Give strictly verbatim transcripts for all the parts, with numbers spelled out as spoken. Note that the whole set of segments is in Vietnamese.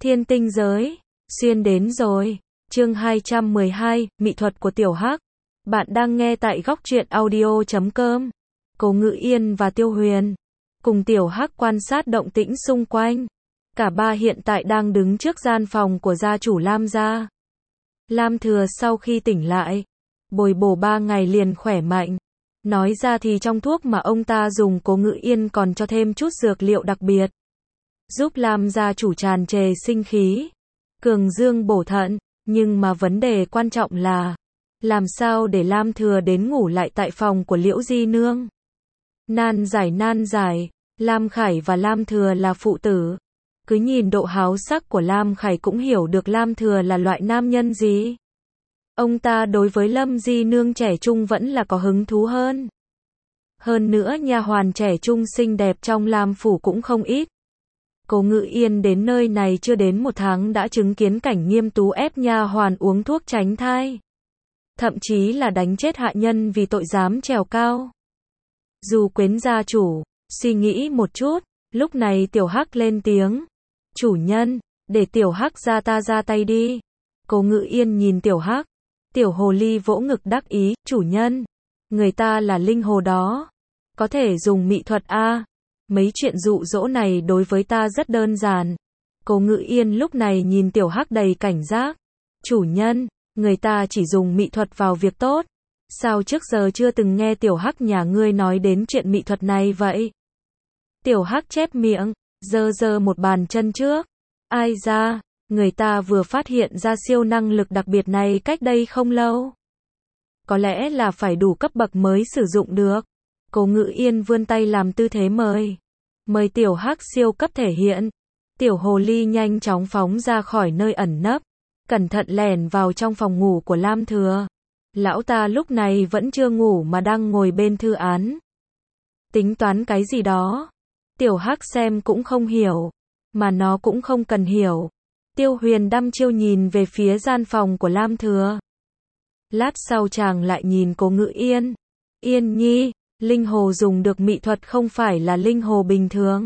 Thiên tinh giới, xuyên đến rồi. Chương hai trăm mười hai, mỹ thuật của Tiểu Hắc. Bạn đang nghe tại góc truyện audio chấm com. Cố Ngự Yên và Tiêu Huyền cùng Tiểu Hắc quan sát động tĩnh xung quanh. Cả ba hiện tại đang đứng trước gian phòng của gia chủ Lam gia. Lam Thừa sau khi tỉnh lại, bồi bổ ba ngày liền khỏe mạnh. Nói ra thì trong thuốc mà ông ta dùng Cố Ngự Yên còn cho thêm chút dược liệu đặc biệt, giúp Lam gia chủ tràn trề sinh khí, cường dương bổ thận. Nhưng mà vấn đề quan trọng là làm sao để Lam Thừa đến ngủ lại tại phòng của Liễu Di Nương. Nan giải nan giải, Lam Khải và Lam Thừa là phụ tử. Cứ nhìn độ háo sắc của Lam Khải cũng hiểu được Lam Thừa là loại nam nhân gì. Ông ta đối với Lâm Di Nương trẻ trung vẫn là có hứng thú hơn. Hơn nữa nha hoàn trẻ trung xinh đẹp trong Lam phủ cũng không ít. Cố Ngự Yên đến nơi này chưa đến một tháng đã chứng kiến cảnh Nghiêm Tú ép nha hoàn uống thuốc tránh thai. Thậm chí là đánh chết hạ nhân vì tội dám trèo cao. Dù quyến gia chủ, suy nghĩ một chút, lúc này Tiểu Hắc lên tiếng. Chủ nhân, để Tiểu Hắc ra ta ra tay đi. Cố Ngự Yên nhìn Tiểu Hắc. Tiểu hồ ly vỗ ngực đắc ý, chủ nhân, người ta là linh hồ đó. Có thể dùng mỹ thuật a. Mấy chuyện dụ dỗ này đối với ta rất đơn giản. Cố Ngự Yên lúc này nhìn Tiểu Hắc đầy cảnh giác. Chủ nhân, người ta chỉ dùng mỹ thuật vào việc tốt. Sao trước giờ chưa từng nghe Tiểu Hắc nhà ngươi nói đến chuyện mỹ thuật này vậy? Tiểu Hắc chép miệng, giơ giơ một bàn chân trước. Ai ra, người ta vừa phát hiện ra siêu năng lực đặc biệt này cách đây không lâu. Có lẽ là phải đủ cấp bậc mới sử dụng được. Cố Ngự Yên vươn tay làm tư thế mời. Mời Tiểu Hắc siêu cấp thể hiện. Tiểu hồ ly nhanh chóng phóng ra khỏi nơi ẩn nấp, cẩn thận lẻn vào trong phòng ngủ của Lam Thừa. Lão ta lúc này vẫn chưa ngủ mà đang ngồi bên thư án. Tính toán cái gì đó? Tiểu Hắc xem cũng không hiểu, mà nó cũng không cần hiểu. Tiêu Huyền đăm chiêu nhìn về phía gian phòng của Lam Thừa. Lát sau chàng lại nhìn Cố Ngự Yên. Yên nhi, linh hồ dùng được mỹ thuật không phải là linh hồ bình thường.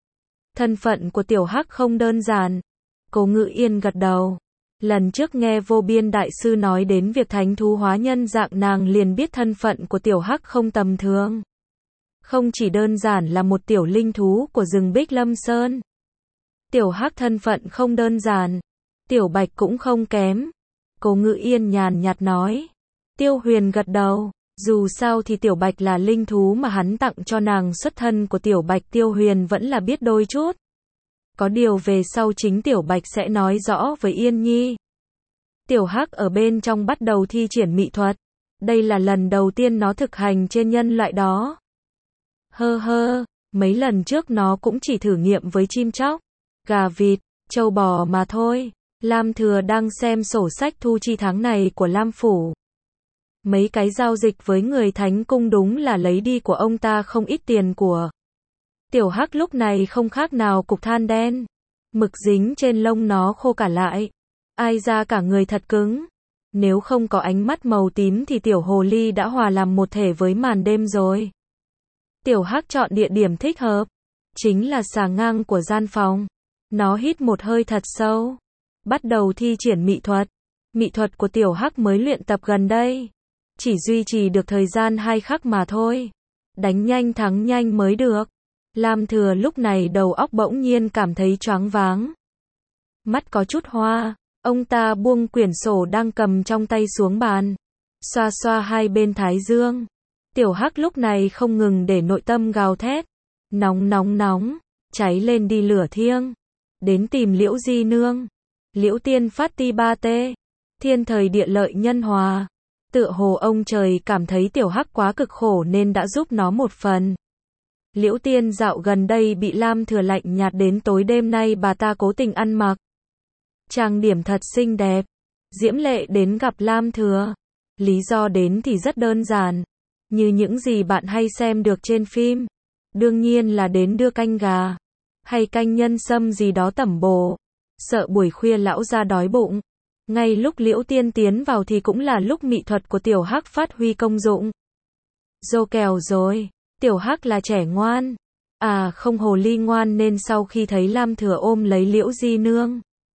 Thân phận của Tiểu Hắc không đơn giản. Cố Ngự Yên gật đầu. Lần trước nghe Vô Biên Đại Sư nói đến việc thánh thú hóa nhân dạng nàng liền biết thân phận của Tiểu Hắc không tầm thường. Không chỉ đơn giản là một tiểu linh thú của rừng Bích Lâm Sơn. Tiểu Hắc thân phận không đơn giản. Tiểu Bạch cũng không kém. Cố Ngự Yên nhàn nhạt nói. Tiêu Huyền gật đầu. Dù sao thì Tiểu Bạch là linh thú mà hắn tặng cho nàng, xuất thân của Tiểu Bạch Tiêu Huyền vẫn là biết đôi chút. Có điều về sau chính Tiểu Bạch sẽ nói rõ với Yên Nhi. Tiểu Hắc ở bên trong bắt đầu thi triển mỹ thuật. Đây là lần đầu tiên nó thực hành trên nhân loại đó. Hơ hơ, mấy lần trước nó cũng chỉ thử nghiệm với chim chóc, gà vịt, trâu bò mà thôi. Lam Thừa đang xem sổ sách thu chi tháng này của Lam Phủ. Mấy cái giao dịch với người Thánh Cung đúng là lấy đi của ông ta không ít tiền của. Tiểu Hắc lúc này không khác nào cục than đen. Mực dính trên lông nó khô cả lại. Ai ra cả người thật cứng. Nếu không có ánh mắt màu tím thì tiểu hồ ly đã hòa làm một thể với màn đêm rồi. Tiểu Hắc chọn địa điểm thích hợp. Chính là xà ngang của gian phòng. Nó hít một hơi thật sâu. Bắt đầu thi triển mỹ thuật. Mỹ thuật của Tiểu Hắc mới luyện tập gần đây. Chỉ duy trì được thời gian hai khắc mà thôi. Đánh nhanh thắng nhanh mới được. Lam Thừa lúc này đầu óc bỗng nhiên cảm thấy choáng váng. Mắt có chút hoa. Ông ta buông quyển sổ đang cầm trong tay xuống bàn. Xoa xoa hai bên thái dương. Tiểu Hắc lúc này không ngừng để nội tâm gào thét. Nóng nóng nóng. Cháy lên đi lửa thiêng. Đến tìm Liễu Di Nương. Liễu Tiên phát ti ba tê. Thiên thời địa lợi nhân hòa. Tựa hồ ông trời cảm thấy Tiểu Hắc quá cực khổ nên đã giúp nó một phần. Liễu Tiên dạo gần đây bị Lam Thừa lạnh nhạt đến tối đêm nay bà ta cố tình ăn mặc trang điểm thật xinh đẹp, diễm lệ đến gặp Lam Thừa. Lý do đến thì rất đơn giản, như những gì bạn hay xem được trên phim. Đương nhiên là đến đưa canh gà, hay canh nhân sâm gì đó tẩm bổ. Sợ buổi khuya lão ra đói bụng. Ngay lúc Liễu Tiên tiến vào thì cũng là lúc mỹ thuật của Tiểu Hắc phát huy công dụng. Dô kèo rồi, Tiểu Hắc là trẻ ngoan. À không, hồ ly ngoan nên sau khi thấy Lam Thừa ôm lấy Liễu Di Nương,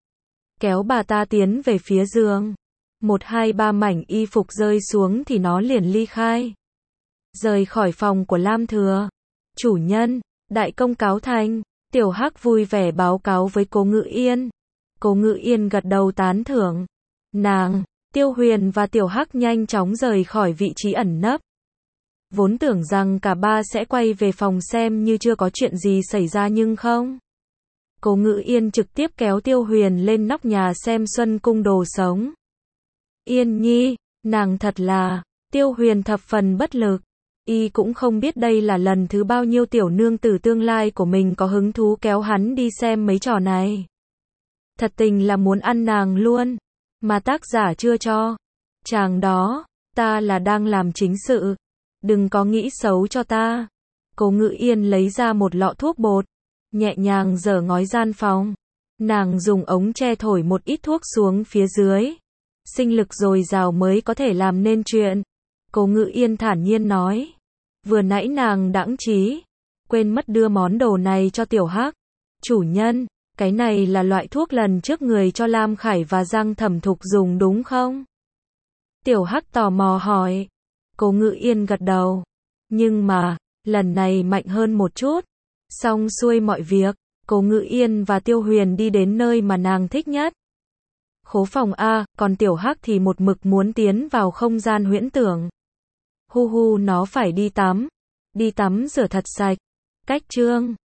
kéo bà ta tiến về phía giường. Một hai ba mảnh y phục rơi xuống thì nó liền ly khai. Rời khỏi phòng của Lam Thừa. Chủ nhân, đại công cáo thành. Tiểu Hắc vui vẻ báo cáo với Cố Ngự Yên. Cố Ngự Yên gật đầu tán thưởng. Nàng, Tiêu Huyền và Tiểu Hắc nhanh chóng rời khỏi vị trí ẩn nấp. Vốn tưởng rằng cả ba sẽ quay về phòng xem như chưa có chuyện gì xảy ra nhưng không. Cố Ngự Yên trực tiếp kéo Tiêu Huyền lên nóc nhà xem Xuân Cung đồ sống. Yên Nhi, nàng thật là, Tiêu Huyền thập phần bất lực. Y cũng không biết đây là lần thứ bao nhiêu tiểu nương tử tương lai của mình có hứng thú kéo hắn đi xem mấy trò này. Thật tình là muốn ăn nàng luôn, mà tác giả chưa cho. Chàng đó, ta là đang làm chính sự, đừng có nghĩ xấu cho ta. Cố Ngự Yên lấy ra một lọ thuốc bột, nhẹ nhàng giở ngói gian phòng. Nàng dùng ống tre thổi một ít thuốc xuống phía dưới. Sinh lực dồi dào mới có thể làm nên chuyện. Cố Ngự Yên thản nhiên nói. Vừa nãy nàng đãng trí, quên mất đưa món đồ này cho Tiểu Hắc. Chủ nhân, cái này là loại thuốc lần trước người cho Lam Khải và Giang Thẩm Thục dùng đúng không? Tiểu Hắc tò mò hỏi. Cố Ngự Yên gật đầu. Nhưng mà, lần này mạnh hơn một chút. Xong xuôi mọi việc, Cố Ngự Yên và Tiêu Huyền đi đến nơi mà nàng thích nhất. Khố phòng A, còn Tiểu Hắc thì một mực muốn tiến vào không gian huyễn tưởng. Hu hu nó phải đi tắm. Đi tắm rửa thật sạch. Cách chương